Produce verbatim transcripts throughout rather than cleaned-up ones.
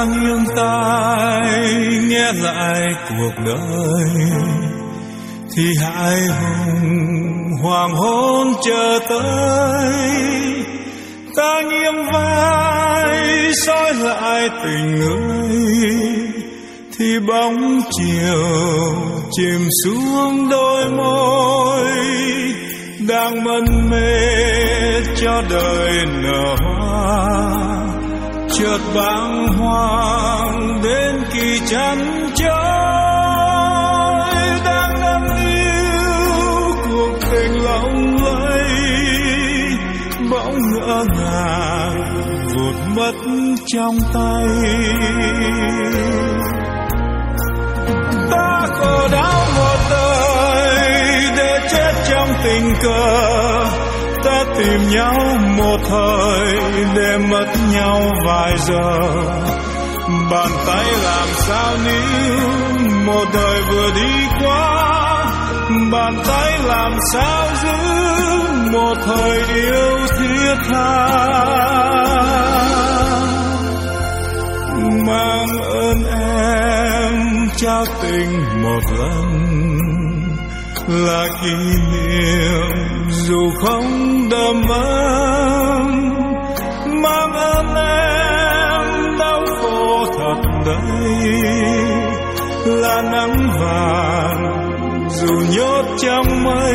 ta nghiêng tai nghe lại cuộc đời thì hai hùng hoàng hôn chờ tới. Ta nghiêng vai soi lại tình người thì bóng chiều chìm xuống đôi môi đang mân mê cho đời nở hoa, chợt bàng hoàng đến kỳ chăn trôi. Đang ngắm yêu cuộc tình lộng lẫy bỗng ngỡ ngàng vụt mất trong tay. Ta khổ đau một đời để chết trong tình cờ, ta tìm nhau một thời để mất nhau vài giờ. Bàn tay làm sao níu một đời vừa đi qua, bàn tay làm sao giữ một thời yêu thiết tha. Mang ơn em trao tình một lần là kỷ niệm dù không đầm ấm. Mang ơn em đau khổ thật đấy là nắng vàng dù nhốt trong mây.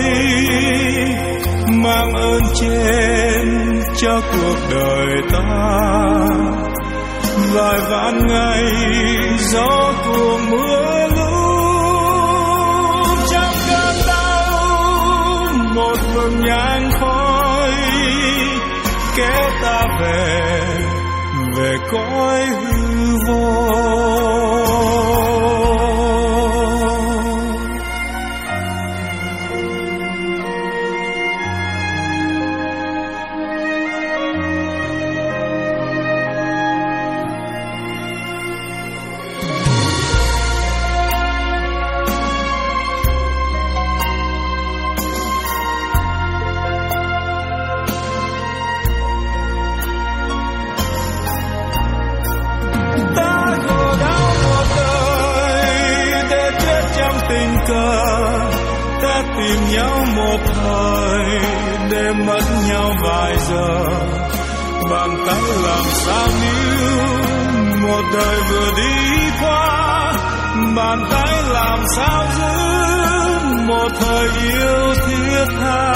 Mang ơn trên cho cuộc đời ta vài vạn ngày gió cuồng mưa lũ. Trong cơn đau một vầng nhang khói kéo ta về về cõi hư vô. Ta tìm nhau một thời để mất nhau vài giờ. Bàn tay làm sao níu một đời vừa đi qua, bàn tay làm sao giữ một thời yêu thiết tha.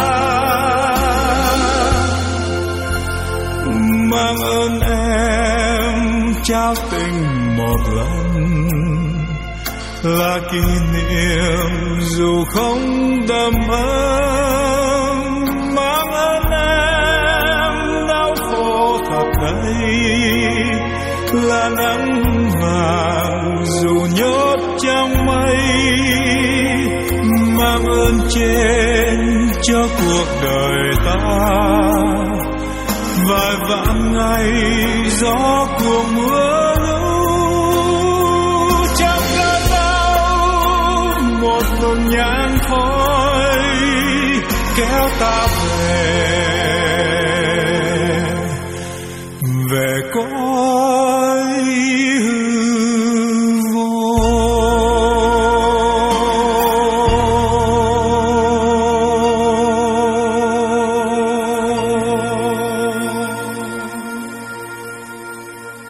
Mang ơn em trao tình một lần là kỷ niệm dù không đầm ấm. Mang ơn em đau khổ thật đấy là nắng vàng dù nhốt trong mây. Mang ơn trên cho cuộc đời ta vài vạn ngày gió cuồng mưa lũ. Một vầng nhang khói kéo ta về về có